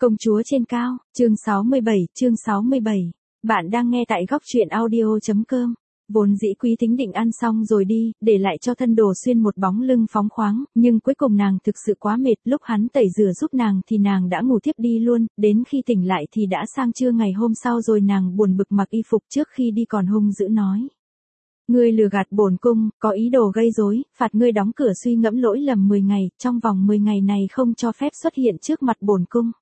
Công chúa trên cao, chương 67. Bạn đang nghe tại góc truyện audio.com. Vốn dĩ Quý Thính định ăn xong rồi đi, để lại cho Thân Đồ Xuyên một bóng lưng phóng khoáng, nhưng cuối cùng nàng thực sự quá mệt, lúc hắn tẩy rửa giúp nàng thì nàng đã ngủ thiếp đi luôn, đến khi tỉnh lại thì đã sang trưa ngày hôm sau rồi. Nàng buồn bực mặc y phục trước khi đi còn hung dữ nói: "Ngươi lừa gạt bổn cung, có ý đồ gây rối, phạt ngươi đóng cửa suy ngẫm lỗi lầm 10 ngày, trong vòng 10 ngày này không cho phép xuất hiện trước mặt bổn cung.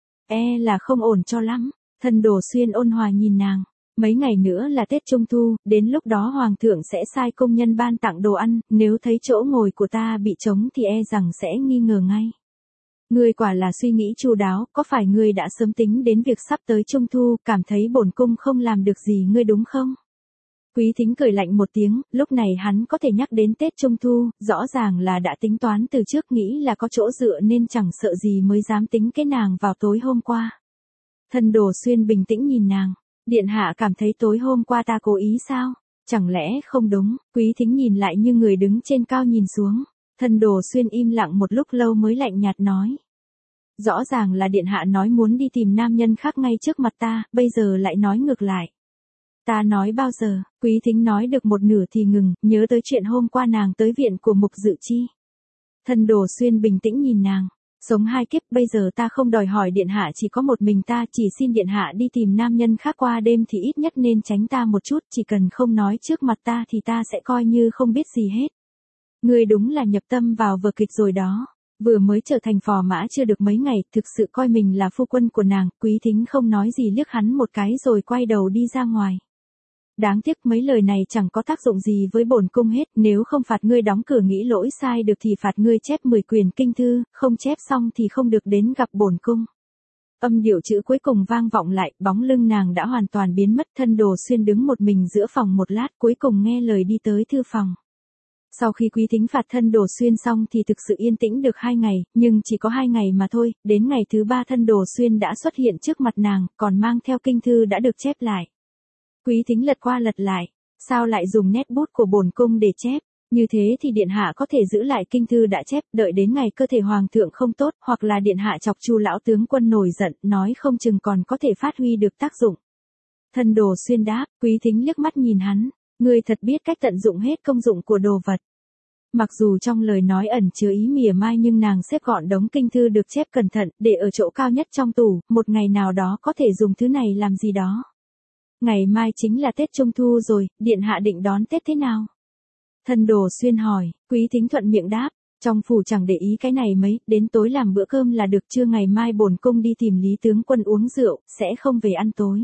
Là không ổn cho lắm." Thân Đồ Xuyên ôn hòa nhìn nàng: "Mấy ngày nữa là Tết Trung Thu, đến lúc đó Hoàng thượng sẽ sai công nhân ban tặng đồ ăn, nếu thấy chỗ ngồi của ta bị trống thì rằng sẽ nghi ngờ ngay. Ngươi quả là suy nghĩ chu đáo, có phải ngươi đã sớm tính đến việc sắp tới Trung Thu, cảm thấy bổn cung không làm được gì ngươi đúng không?" Quý Thính cười lạnh một tiếng, lúc này hắn có thể nhắc đến Tết Trung Thu, rõ ràng là đã tính toán từ trước, nghĩ là có chỗ dựa nên chẳng sợ gì mới dám tính kế nàng vào tối hôm qua. Thân Đồ Xuyên bình tĩnh nhìn nàng: "Điện hạ cảm thấy tối hôm qua ta cố ý sao? Chẳng lẽ không đúng?" Quý Thính nhìn lại như người đứng trên cao nhìn xuống. Thân Đồ Xuyên im lặng một lúc lâu mới lạnh nhạt nói: "Rõ ràng là điện hạ nói muốn đi tìm nam nhân khác ngay trước mặt ta, bây giờ lại nói ngược lại." "Ta nói bao giờ?" Quý Thính nói được một nửa thì ngừng, nhớ tới chuyện hôm qua nàng tới viện của Mục Dự Chi. Thân Đồ Xuyên bình tĩnh nhìn nàng: "Sống hai kiếp, bây giờ ta không đòi hỏi điện hạ chỉ có một mình ta, chỉ xin điện hạ đi tìm nam nhân khác qua đêm thì ít nhất nên tránh ta một chút, chỉ cần không nói trước mặt ta thì ta sẽ coi như không biết gì hết." "Ngươi đúng là nhập tâm vào vở kịch rồi đó." Vừa mới trở thành phò mã chưa được mấy ngày, thực sự coi mình là phu quân của nàng. Quý Thính không nói gì liếc hắn một cái rồi quay đầu đi ra ngoài. "Đáng tiếc mấy lời này chẳng có tác dụng gì với bổn cung hết, nếu không phạt ngươi đóng cửa nghĩ lỗi sai được thì phạt ngươi chép 10 quyển kinh thư, không chép xong thì không được đến gặp bổn cung." Âm điệu chữ cuối cùng vang vọng lại, bóng lưng nàng đã hoàn toàn biến mất. Thân Đồ Xuyên đứng một mình giữa phòng một lát, cuối cùng nghe lời đi tới thư phòng. Sau khi Quý Thính phạt Thân Đồ Xuyên xong thì thực sự yên tĩnh được 2 ngày, nhưng chỉ có 2 ngày mà thôi, đến ngày thứ 3 Thân Đồ Xuyên đã xuất hiện trước mặt nàng, còn mang theo kinh thư đã được chép lại. Quý Thính lật qua lật lại: "Sao lại dùng nét bút của bổn cung để chép? Như thế thì điện hạ có thể giữ lại kinh thư đã chép, đợi đến ngày cơ thể hoàng thượng không tốt, hoặc là điện hạ chọc Chu lão tướng quân nổi giận, nói không chừng còn có thể phát huy được tác dụng." Thân Đồ Xuyên đáp. Quý Thính liếc mắt nhìn hắn: "Ngươi thật biết cách tận dụng hết công dụng của đồ vật." Mặc dù trong lời nói ẩn chứa ý mỉa mai nhưng nàng xếp gọn đống kinh thư được chép cẩn thận, để ở chỗ cao nhất trong tủ, một ngày nào đó có thể dùng thứ này làm gì đó. "Ngày mai chính là Tết Trung Thu rồi, điện hạ định đón Tết thế nào?" Thân Đồ Xuyên hỏi. Quý Thính thuận miệng đáp: "Trong phủ chẳng để ý cái này mấy, đến tối làm bữa cơm là được, trưa ngày mai bổn cung đi tìm Lý tướng quân uống rượu, sẽ không về ăn tối.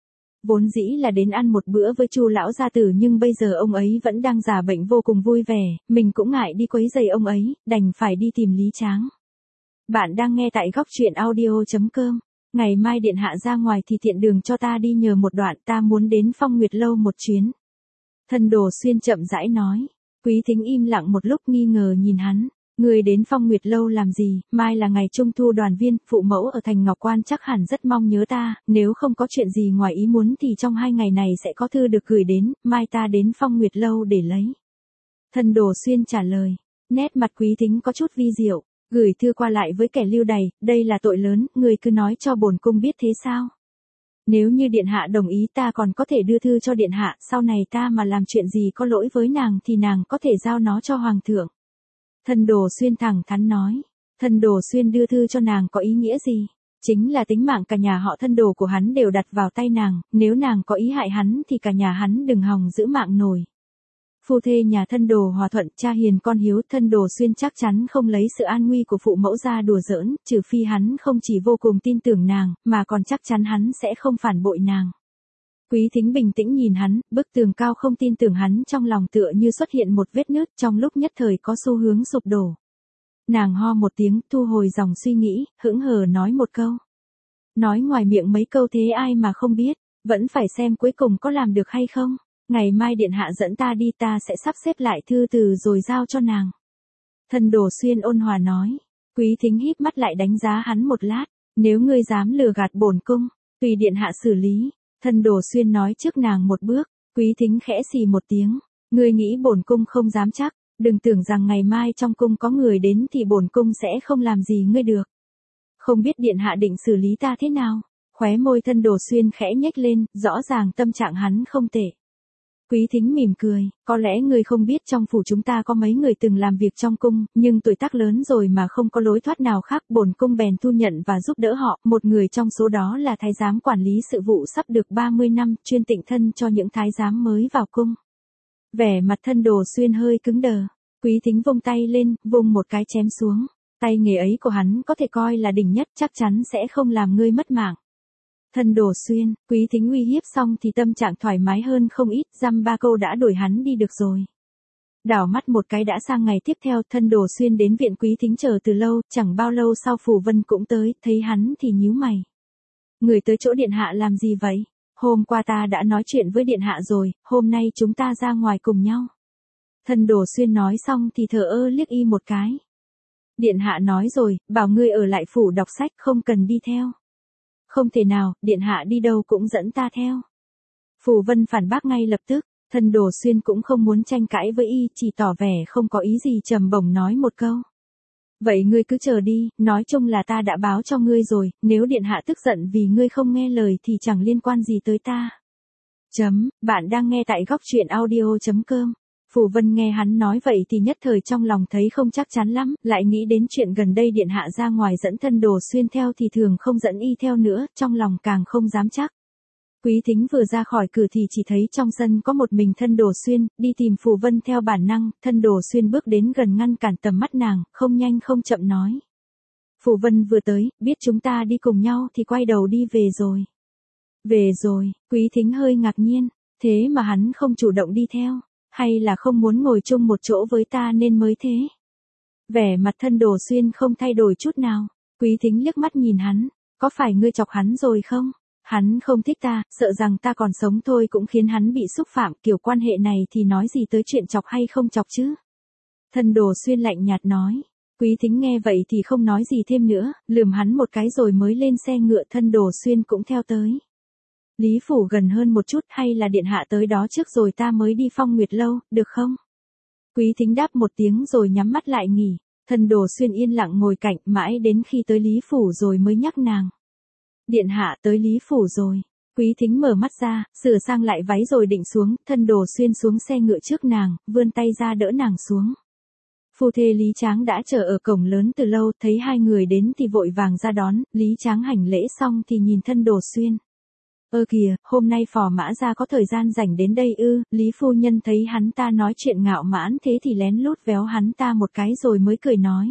Vốn dĩ là đến ăn một bữa với Chu lão gia tử nhưng bây giờ ông ấy vẫn đang giả bệnh vô cùng vui vẻ, mình cũng ngại đi quấy rầy ông ấy, đành phải đi tìm Lý Tráng." Bạn đang nghe tại góc truyện audio.com. "Ngày mai điện hạ ra ngoài thì tiện đường cho ta đi nhờ một đoạn, ta muốn đến Phong Nguyệt lâu một chuyến." Thân Đồ Xuyên chậm rãi nói. Quý Thính im lặng một lúc nghi ngờ nhìn hắn: "Ngươi đến Phong Nguyệt lâu làm gì? Mai là ngày Trung Thu đoàn viên, phụ mẫu ở thành Ngọc Quan chắc hẳn rất mong nhớ ta, nếu không có chuyện gì ngoài ý muốn thì trong 2 ngày này sẽ có thư được gửi đến, mai ta đến Phong Nguyệt lâu để lấy." Thân Đồ Xuyên trả lời. Nét mặt Quý Thính có chút vi diệu: "Gửi thư qua lại với kẻ lưu đày, đây là tội lớn, người cứ nói cho bổn cung biết thế sao? Nếu như điện hạ đồng ý ta còn có thể đưa thư cho điện hạ, sau này ta mà làm chuyện gì có lỗi với nàng thì nàng có thể giao nó cho hoàng thượng." Thân Đồ Xuyên thẳng thắn nói. Thân Đồ Xuyên đưa thư cho nàng có ý nghĩa gì? Chính là tính mạng cả nhà họ Thân Đồ của hắn đều đặt vào tay nàng, nếu nàng có ý hại hắn thì cả nhà hắn đừng hòng giữ mạng nổi. Phu thê nhà Thân Đồ hòa thuận, cha hiền con hiếu, Thân Đồ Xuyên chắc chắn không lấy sự an nguy của phụ mẫu ra đùa giỡn, trừ phi hắn không chỉ vô cùng tin tưởng nàng, mà còn chắc chắn hắn sẽ không phản bội nàng. Quý Thính bình tĩnh nhìn hắn, bức tường cao không tin tưởng hắn trong lòng tựa như xuất hiện một vết nứt, trong lúc nhất thời có xu hướng sụp đổ. Nàng ho một tiếng, thu hồi dòng suy nghĩ, hững hờ nói một câu. Nói ngoài miệng mấy câu thế ai mà không biết, vẫn phải xem cuối cùng có làm được hay không. Ngày mai điện hạ dẫn ta đi, ta sẽ sắp xếp lại thư từ rồi giao cho nàng." Thân Đồ Xuyên ôn hòa nói. Quý Thính híp mắt lại đánh giá hắn một lát: "Nếu ngươi dám lừa gạt bổn cung, tùy điện hạ xử lý." Thân Đồ Xuyên nói trước nàng một bước. Quý Thính khẽ xì một tiếng: "Ngươi nghĩ bổn cung không dám chắc, đừng tưởng rằng ngày mai trong cung có người đến thì bổn cung sẽ không làm gì ngươi được." Không biết điện hạ định xử lý ta thế nào? Khóe môi Thân Đồ Xuyên khẽ nhếch lên, rõ ràng tâm trạng hắn không tệ. Quý Thính mỉm cười, có lẽ ngươi không biết trong phủ chúng ta có mấy người từng làm việc trong cung, nhưng tuổi tác lớn rồi mà không có lối thoát nào khác, bổn cung bèn thu nhận và giúp đỡ họ, một người trong số đó là thái giám quản lý sự vụ sắp được 30 năm, chuyên tịnh thân cho những thái giám mới vào cung. Vẻ mặt Thân Đồ Xuyên hơi cứng đờ, Quý Thính vung tay lên, vung một cái chém xuống, tay nghề ấy của hắn có thể coi là đỉnh nhất, chắc chắn sẽ không làm ngươi mất mạng. Thân Đồ Xuyên, Quý Thính uy hiếp xong thì tâm trạng thoải mái hơn không ít, dăm ba câu đã đuổi hắn đi được rồi. Đảo mắt một cái đã sang ngày tiếp theo, Thân Đồ Xuyên đến viện Quý Thính chờ từ lâu, chẳng bao lâu sau Phù Vân cũng tới, thấy hắn thì nhíu mày. Người tới chỗ điện hạ làm gì vậy? Hôm qua ta đã nói chuyện với điện hạ rồi, hôm nay chúng ta ra ngoài cùng nhau. Thân Đồ Xuyên nói xong thì thờ ơ liếc y một cái. Điện hạ nói rồi, bảo ngươi ở lại phủ đọc sách, không cần đi theo. Không thể nào, điện hạ đi đâu cũng dẫn ta theo. Phù Vân phản bác ngay lập tức, Thân Đồ Xuyên cũng không muốn tranh cãi với y, chỉ tỏ vẻ không có ý gì, trầm bổng nói một câu. Vậy ngươi cứ chờ đi, nói chung là ta đã báo cho ngươi rồi, nếu điện hạ tức giận vì ngươi không nghe lời thì chẳng liên quan gì tới ta. Bạn đang nghe tại góc truyện audio.com. Phù Vân nghe hắn nói vậy thì nhất thời trong lòng thấy không chắc chắn lắm, lại nghĩ đến chuyện gần đây điện hạ ra ngoài dẫn Thân Đồ Xuyên theo thì thường không dẫn y theo nữa, trong lòng càng không dám chắc. Quý Thính vừa ra khỏi cửa thì chỉ thấy trong sân có một mình Thân Đồ Xuyên, đi tìm Phù Vân theo bản năng, Thân Đồ Xuyên bước đến gần ngăn cản tầm mắt nàng, không nhanh không chậm nói. Phù Vân vừa tới, biết chúng ta đi cùng nhau thì quay đầu đi về rồi. Về rồi, Quý Thính hơi ngạc nhiên, thế mà hắn không chủ động đi theo. Hay là không muốn ngồi chung một chỗ với ta nên mới thế? Vẻ mặt Thân Đồ Xuyên không thay đổi chút nào. Quý Thính liếc mắt nhìn hắn. Có phải ngươi chọc hắn rồi không? Hắn không thích ta, sợ rằng ta còn sống thôi cũng khiến hắn bị xúc phạm. Kiểu quan hệ này thì nói gì tới chuyện chọc hay không chọc chứ? Thân Đồ Xuyên lạnh nhạt nói. Quý Thính nghe vậy thì không nói gì thêm nữa, lườm hắn một cái rồi mới lên xe ngựa. Thân Đồ Xuyên cũng theo tới. Lý phủ gần hơn một chút, hay là điện hạ tới đó trước rồi ta mới đi Phong Nguyệt lâu, được không? Quý Thính đáp một tiếng rồi nhắm mắt lại nghỉ. Thân Đồ Xuyên yên lặng ngồi cạnh mãi đến khi tới Lý phủ rồi mới nhắc nàng. Điện hạ tới Lý phủ rồi. Quý Thính mở mắt ra, sửa sang lại váy rồi định xuống, Thân Đồ Xuyên xuống xe ngựa trước nàng, vươn tay ra đỡ nàng xuống. Phu thê Lý Tráng đã chờ ở cổng lớn từ lâu, thấy hai người đến thì vội vàng ra đón, Lý Tráng hành lễ xong thì nhìn Thân Đồ Xuyên. Ơ kìa, hôm nay Phò Mã gia có thời gian rảnh đến đây ư? Lý phu nhân thấy hắn ta nói chuyện ngạo mãn thế thì lén lút véo hắn ta một cái rồi mới cười nói.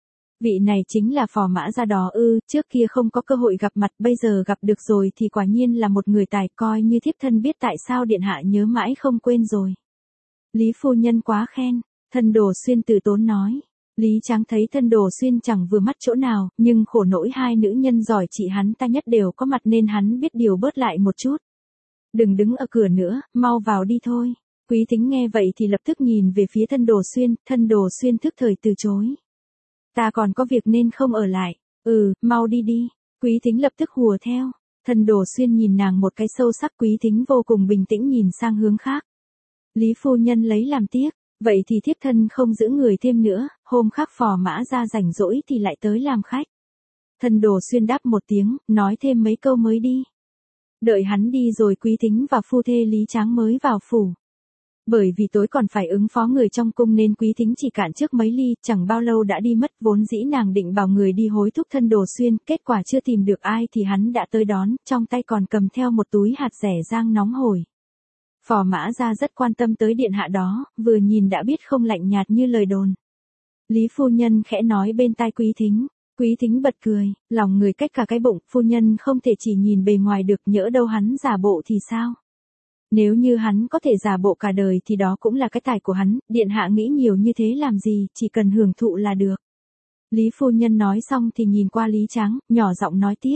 Vị này chính là Phò Mã gia đó ư? Trước kia không có cơ hội gặp mặt, bây giờ gặp được rồi thì quả nhiên là một người tài, coi như thiếp thân biết tại sao điện hạ nhớ mãi không quên rồi. Lý phu nhân quá khen, Thân Đồ Xuyên từ tốn nói. Lý Tráng thấy Thân Đồ Xuyên chẳng vừa mắt chỗ nào, nhưng khổ nỗi hai nữ nhân giỏi chị hắn ta nhất đều có mặt nên hắn biết điều bớt lại một chút. Đừng đứng ở cửa nữa, mau vào đi thôi. Quý Thính nghe vậy thì lập tức nhìn về phía Thân Đồ Xuyên thức thời từ chối. Ta còn có việc nên không ở lại. Mau đi đi. Quý Thính lập tức hùa theo. Thân Đồ Xuyên nhìn nàng một cái sâu sắc. Quý Thính vô cùng bình tĩnh nhìn sang hướng khác. Lý phu nhân lấy làm tiếc. Vậy thì thiếp thân không giữ người thêm nữa, hôm khác Phò Mã ra rảnh rỗi thì lại tới làm khách. Thân Đồ Xuyên đáp một tiếng, nói thêm mấy câu mới đi. Đợi hắn đi rồi Quý Thính và phu thê Lý Tráng mới vào phủ. Bởi vì tối còn phải ứng phó người trong cung nên Quý Thính chỉ cạn trước mấy ly, chẳng bao lâu đã đi mất, vốn dĩ nàng định bảo người đi hối thúc Thân Đồ Xuyên, kết quả chưa tìm được ai thì hắn đã tới đón, trong tay còn cầm theo một túi hạt rẻ rang nóng hổi. Phò Mã gia rất quan tâm tới điện hạ đó, vừa nhìn đã biết không lạnh nhạt như lời đồn. Lý phu nhân khẽ nói bên tai Quý Thính. Quý Thính bật cười, lòng người cách cả cái bụng, phu nhân không thể chỉ nhìn bề ngoài được, nhỡ đâu hắn giả bộ thì sao? Nếu như hắn có thể giả bộ cả đời thì đó cũng là cái tài của hắn, điện hạ nghĩ nhiều như thế làm gì, chỉ cần hưởng thụ là được. Lý phu nhân nói xong thì nhìn qua Lý Tráng, nhỏ giọng nói tiếp.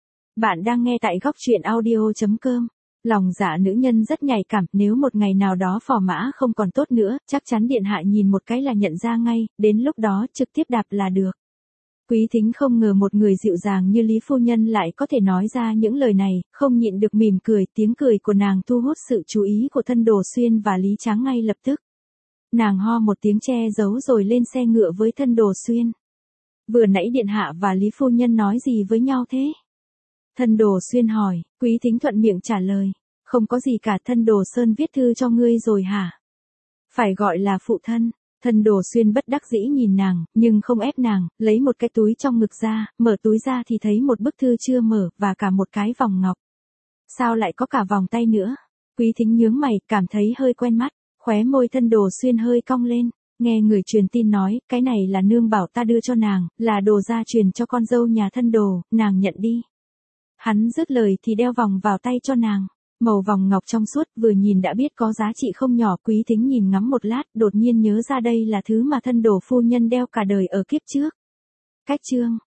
Bạn đang nghe tại góc truyện audio.com. Lòng dạ nữ nhân rất nhạy cảm, nếu một ngày nào đó Phò Mã không còn tốt nữa, chắc chắn điện hạ nhìn một cái là nhận ra ngay, đến lúc đó trực tiếp đạp là được. Quý Thính không ngờ một người dịu dàng như Lý phu nhân lại có thể nói ra những lời này, không nhịn được mỉm cười, tiếng cười của nàng thu hút sự chú ý của Thân Đồ Xuyên và Lý Tráng ngay lập tức. Nàng ho một tiếng che giấu rồi lên xe ngựa với Thân Đồ Xuyên. Vừa nãy điện hạ và Lý phu nhân nói gì với nhau thế? Thân Đồ Xuyên hỏi, Quý Thính thuận miệng trả lời. Không có gì cả, Thân Đồ Sơn viết thư cho ngươi rồi hả? Phải gọi là phụ thân. Thân Đồ Xuyên bất đắc dĩ nhìn nàng, nhưng không ép nàng, lấy một cái túi trong ngực ra, mở túi ra thì thấy một bức thư chưa mở, và cả một cái vòng ngọc. Sao lại có cả vòng tay nữa? Quý Thính nhướng mày, cảm thấy hơi quen mắt, khóe môi Thân Đồ Xuyên hơi cong lên. Nghe người truyền tin nói, cái này là nương bảo ta đưa cho nàng, là đồ gia truyền cho con dâu nhà Thân Đồ, nàng nhận đi. Hắn dứt lời thì đeo vòng vào tay cho nàng. Màu vòng ngọc trong suốt, vừa nhìn đã biết có giá trị không nhỏ. Quý Thính nhìn ngắm một lát, đột nhiên nhớ ra đây là thứ mà Thân Đồ phu nhân đeo cả đời ở kiếp trước. Cách chương